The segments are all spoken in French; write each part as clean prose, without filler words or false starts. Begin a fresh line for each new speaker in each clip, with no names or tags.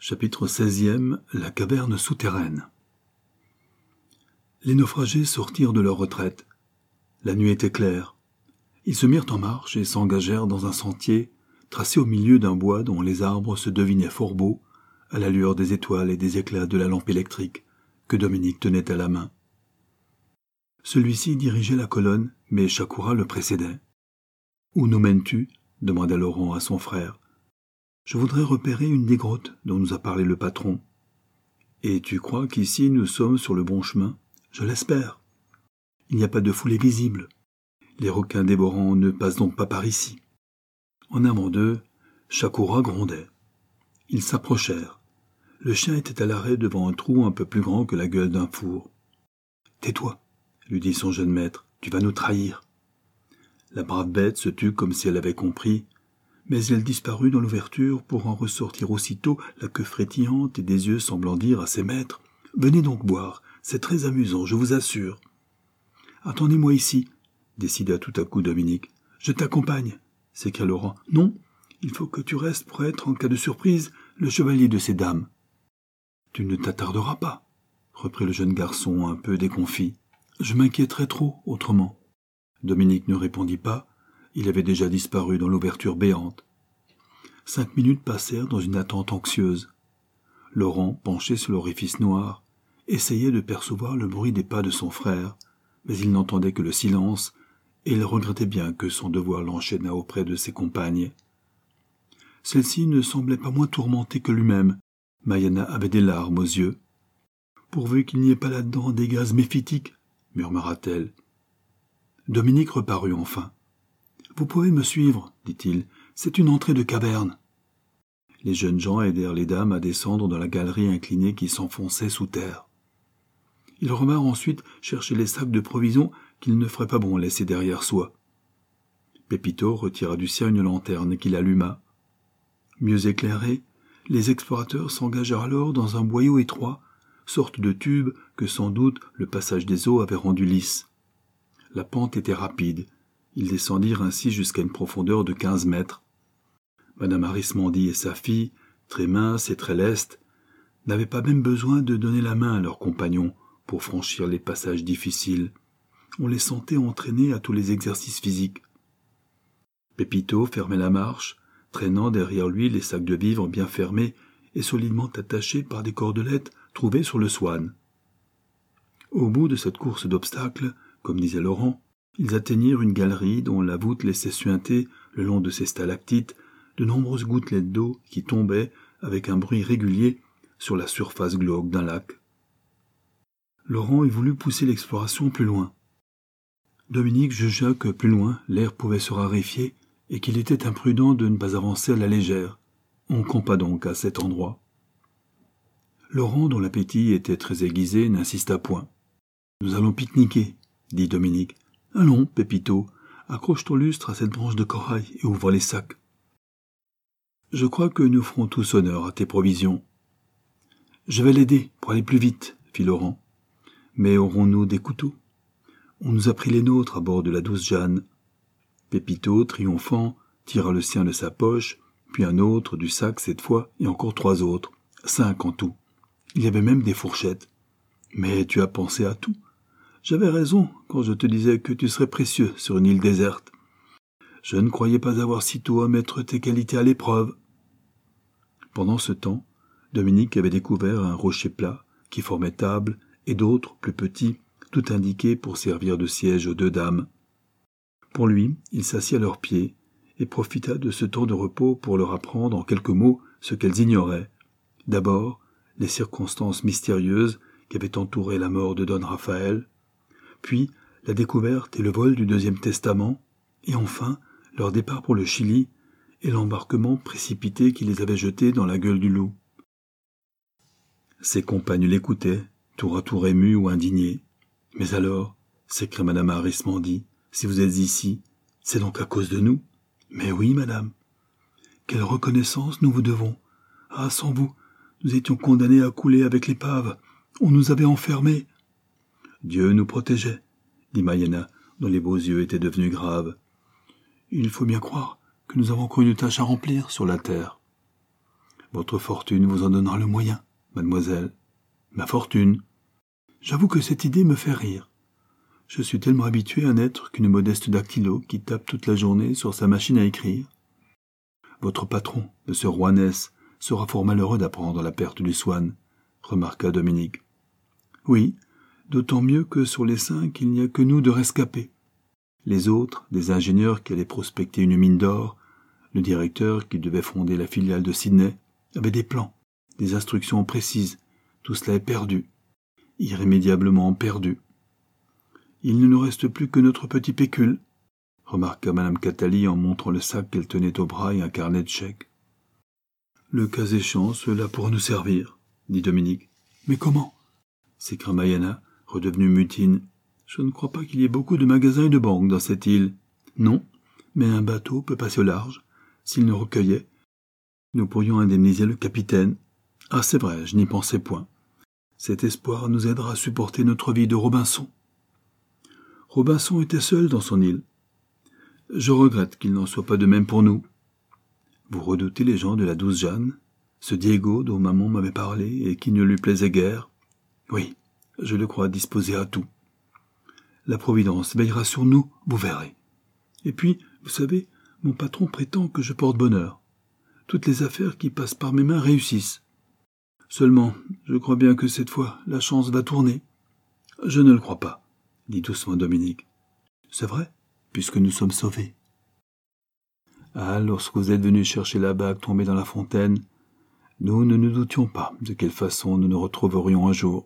Chapitre 16e. La caverne souterraine. Les naufragés sortirent de leur retraite. La nuit était claire. Ils se mirent en marche et s'engagèrent dans un sentier tracé au milieu d'un bois dont les arbres se devinaient fort beaux, à la lueur des étoiles et des éclats de la lampe électrique que Dominique tenait à la main. Celui-ci dirigeait la colonne, mais Shakura le précédait. « Où nous mènes-tu » demanda Laurent à son frère. « Je voudrais repérer une des grottes dont nous a parlé le patron. »« Et tu crois qu'ici nous sommes sur le bon chemin ?»« Je l'espère. Il n'y a pas de foulée visible. Les requins dévorants ne passent donc pas par ici. » En avant d'eux, Shakura grondait. Ils s'approchèrent. Le chien était à l'arrêt devant un trou un peu plus grand que la gueule d'un four. « Tais-toi, » lui dit son jeune maître, « tu vas nous trahir. » La brave bête se tut comme si elle avait compris, mais elle disparut dans l'ouverture pour en ressortir aussitôt la queue frétillante et des yeux semblant dire à ses maîtres « Venez donc boire, c'est très amusant, je vous assure. »« Attendez-moi ici, » décida tout à coup Dominique. « Je t'accompagne, » s'écria Laurent. « Non, il faut que tu restes pour être, en cas de surprise, le chevalier de ces dames. »« Tu ne t'attarderas pas, » reprit le jeune garçon un peu déconfit. « Je m'inquiéterais trop autrement. » Dominique ne répondit pas. Il avait déjà disparu dans l'ouverture béante. 5 minutes passèrent dans une attente anxieuse. Laurent, penché sur l'orifice noir, essayait de percevoir le bruit des pas de son frère, mais il n'entendait que le silence, et il regrettait bien que son devoir l'enchaînât auprès de ses compagnes. Celle-ci ne semblait pas moins tourmentée que lui-même. Maïana avait des larmes aux yeux. « Pourvu qu'il n'y ait pas là-dedans des gaz méphitiques, » murmura-t-elle. Dominique reparut enfin. « Vous pouvez me suivre, dit-il, c'est une entrée de caverne. » Les jeunes gens aidèrent les dames à descendre dans la galerie inclinée qui s'enfonçait sous terre. Ils revinrent ensuite chercher les sacs de provisions qu'il ne ferait pas bon laisser derrière soi. Pépito retira du sien une lanterne qu'il alluma. Mieux éclairés, les explorateurs s'engagèrent alors dans un boyau étroit, sorte de tube que sans doute le passage des eaux avait rendu lisse. La pente était rapide. Ils descendirent ainsi jusqu'à une profondeur de 15 mètres. Madame Arismendi et sa fille, très minces et très lestes, n'avaient pas même besoin de donner la main à leurs compagnons pour franchir les passages difficiles. On les sentait entraînés à tous les exercices physiques. Pépito fermait la marche, traînant derrière lui les sacs de vivres bien fermés et solidement attachés par des cordelettes trouvées sur le Swan. Au bout de cette course d'obstacles, comme disait Laurent, ils atteignirent une galerie dont la voûte laissait suinter, le long de ses stalactites, de nombreuses gouttelettes d'eau qui tombaient, avec un bruit régulier, sur la surface glauque d'un lac. Laurent eût voulu pousser l'exploration plus loin. Dominique jugea que plus loin, l'air pouvait se raréfier et qu'il était imprudent de ne pas avancer à la légère. On campa donc à cet endroit. Laurent, dont l'appétit était très aiguisé, n'insista point. « Nous allons pique-niquer, » dit Dominique. « Allons, Pépito, accroche ton lustre à cette branche de corail et ouvre les sacs. »« Je crois que nous ferons tous honneur à tes provisions. »« Je vais l'aider pour aller plus vite, » fit Laurent. « Mais aurons-nous des couteaux ? On nous a pris les nôtres à bord de la douce Jeanne. » Pépito, triomphant, tira le sien de sa poche, puis un autre du sac cette fois, et encore 3 autres, 5 en tout. Il y avait même des fourchettes. « Mais tu as pensé à tout. J'avais raison quand je te disais que tu serais précieux sur une île déserte. Je ne croyais pas avoir sitôt à mettre tes qualités à l'épreuve. » Pendant ce temps, Dominique avait découvert un rocher plat qui formait table et d'autres, plus petits, tout indiqués pour servir de siège aux 2 dames. Pour lui, il s'assit à leurs pieds et profita de ce temps de repos pour leur apprendre en quelques mots ce qu'elles ignoraient. D'abord, les circonstances mystérieuses qui avaient entouré la mort de Don Raphaël, puis la découverte et le vol du 2e testament, et enfin leur départ pour le Chili et l'embarquement précipité qui les avait jetés dans la gueule du loup. Ses compagnes l'écoutaient, tour à tour émues ou indignées. « Mais alors, » s'écria madame Arismendi, « si vous êtes ici, c'est donc à cause de nous ?»« Mais oui, madame. Quelle reconnaissance nous vous devons. Ah, sans vous, nous étions condamnés à couler avec l'épave. On nous avait enfermés. » « Dieu nous protégeait, » dit Maïana, dont les beaux yeux étaient devenus graves. « Il faut bien croire que nous avons encore une tâche à remplir sur la terre. » Votre fortune vous en donnera le moyen, mademoiselle. Ma fortune. J'avoue que cette idée me fait rire. Je suis tellement habitué à n'être qu'une modeste dactylo qui tape toute la journée sur sa machine à écrire. Votre patron, M. Rouanès, sera fort malheureux d'apprendre la perte du Swann, remarqua Dominique. Oui, d'autant mieux que sur les 5, il n'y a que nous de rescapés. Les autres, des ingénieurs qui allaient prospecter une mine d'or, le directeur qui devait fonder la filiale de Sydney, avaient des plans, des instructions précises. Tout cela est perdu, irrémédiablement perdu. Il ne nous reste plus que notre petit pécule, remarqua Madame Cathalie en montrant le sac qu'elle tenait au bras et un carnet de chèques. Le cas échéant, cela pourra nous servir, dit Dominique. Mais comment? S'écria Mayana, redevenue mutine. Je ne crois pas qu'il y ait beaucoup de magasins et de banques dans cette île. Non, mais un bateau peut passer au large. S'il nous recueillait, nous pourrions indemniser le capitaine. Ah, c'est vrai, je n'y pensais point. Cet espoir nous aidera à supporter notre vie de Robinson. Robinson était seul dans son île. Je regrette qu'il n'en soit pas de même pour nous. Vous redoutez les gens de la douce Jeanne, ce Diego dont maman m'avait parlé et qui ne lui plaisait guère? Oui, je le crois disposé à tout. La Providence veillera sur nous, vous verrez. Et puis, vous savez, mon patron prétend que je porte bonheur. Toutes les affaires qui passent par mes mains réussissent. Seulement, je crois bien que cette fois, la chance va tourner. Je ne le crois pas, dit doucement Dominique. C'est vrai, puisque nous sommes sauvés. Ah, lorsque vous êtes venu chercher la bague tombée dans la fontaine, nous ne nous doutions pas de quelle façon nous nous retrouverions un jour.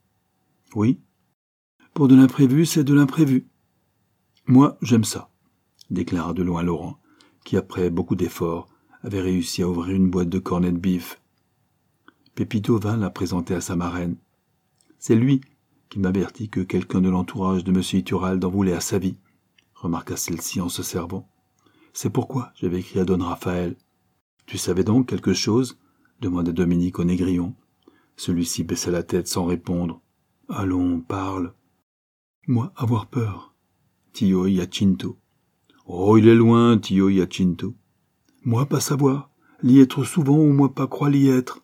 Oui, pour de l'imprévu, c'est de l'imprévu. Moi, j'aime ça, déclara de loin Laurent, qui, après beaucoup d'efforts, avait réussi à ouvrir une boîte de cornets de bif. Pépito vint la présenter à sa marraine. C'est lui qui m'avertit que quelqu'un de l'entourage de M. Iturralde en voulait à sa vie, remarqua celle-ci en se servant. C'est pourquoi j'avais écrit à Don Raphaël. Tu savais donc quelque chose? Demanda Dominique au négrillon. Celui-ci baissa la tête sans répondre. Allons, parle. Moi, avoir peur. Tio Hyacintho. Oh, il est loin, Tio Hyacintho. Moi, pas savoir. L'y être souvent ou moi pas croire l'y être.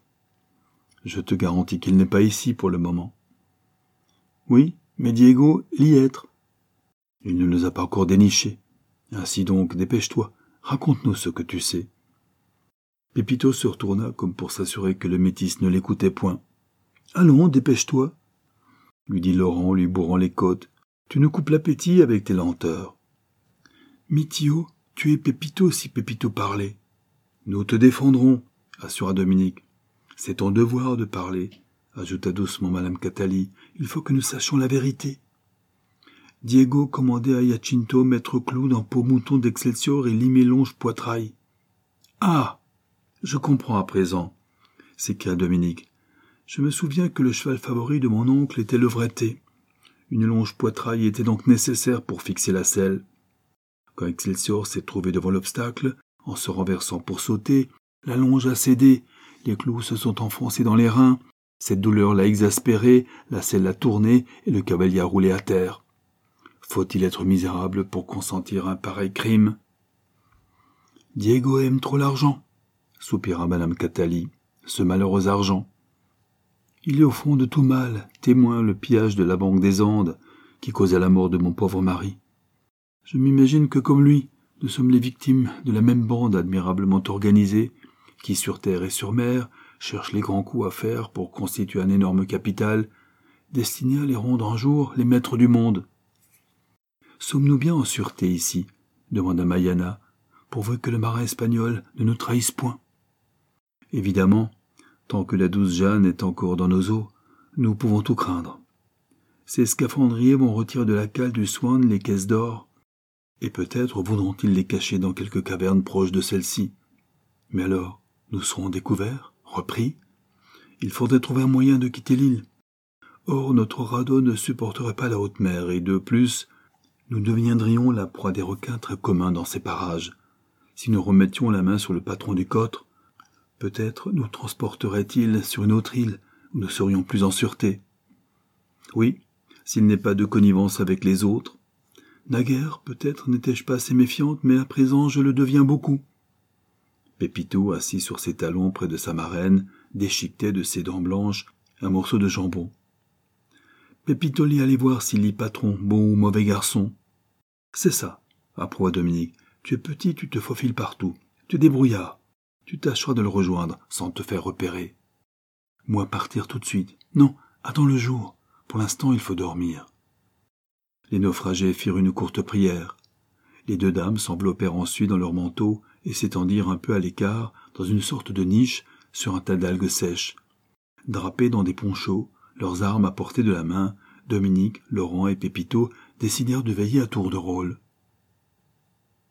Je te garantis qu'il n'est pas ici pour le moment. Oui, mais Diego, l'y être. Il ne nous a pas encore dénichés. Ainsi donc, dépêche-toi, raconte-nous ce que tu sais. Pépito se retourna comme pour s'assurer que le métis ne l'écoutait point. Allons, dépêche-toi, lui dit Laurent, lui bourrant les côtes. Tu nous coupes l'appétit avec tes lenteurs. Mitio, tu es Pépito si Pépito parlait. Nous te défendrons, assura Dominique. C'est ton devoir de parler, ajouta doucement Madame Cathalie. Il faut que nous sachions la vérité. Diego commandait à Hyacintho mettre clou dans peau mouton d'Excelsior et limer longe poitrail. Ah, je comprends à présent, s'écria Dominique. Je me souviens que le cheval favori de mon oncle était le Vreté. Une longe poitrail était donc nécessaire pour fixer la selle. Quand Excelsior s'est trouvé devant l'obstacle, en se renversant pour sauter, la longe a cédé, les clous se sont enfoncés dans les reins, cette douleur l'a exaspéré, la selle a tourné et le cavalier a roulé à terre. Faut-il être misérable pour consentir un pareil crime? Diego aime trop l'argent, soupira Madame Cathalie, ce malheureux argent. Il est au fond de tout mal, témoin le pillage de la Banque des Andes, qui causa la mort de mon pauvre mari. Je m'imagine que comme lui, nous sommes les victimes de la même bande admirablement organisée, qui sur terre et sur mer cherche les grands coups à faire pour constituer un énorme capital, destiné à les rendre un jour les maîtres du monde. Sommes-nous bien en sûreté ici? Demanda Mayana, pourvu que le marin espagnol ne nous trahisse point. Évidemment, tant que la douce Jeanne est encore dans nos eaux, nous pouvons tout craindre. Ces scaphandriers vont retirer de la cale du Swann les caisses d'or, et peut-être voudront-ils les cacher dans quelque caverne proche de celle-ci. Mais alors, nous serons découverts, repris. Il faudrait trouver un moyen de quitter l'île. Or, notre radeau ne supporterait pas la haute mer, et de plus, nous deviendrions la proie des requins très communs dans ces parages. Si nous remettions la main sur le patron du cotre, peut-être nous transporterait-il sur une autre île, où nous serions plus en sûreté. Oui, s'il n'est pas de connivence avec les autres. Naguère, peut-être n'étais-je pas assez méfiante, mais à présent je le deviens beaucoup. Pépito, assis sur ses talons près de sa marraine, déchiquetait de ses dents blanches un morceau de jambon. « Pépito-lit, allez voir s'il lit patron, bon ou mauvais garçon. »« C'est ça, approuva Dominique. Tu es petit, tu te faufiles partout. Tu es débrouillard. Tu tâcheras de le rejoindre sans te faire repérer. »« Moi partir tout de suite. Non, attends le jour. Pour l'instant, il faut dormir. » Les naufragés firent une courte prière. Les deux dames s'enveloppèrent ensuite dans leurs manteaux et s'étendirent un peu à l'écart dans une sorte de niche sur un tas d'algues sèches. Drapés dans des ponchos, leurs armes à portée de la main, Dominique, Laurent et Pépito décidèrent de veiller à tour de rôle.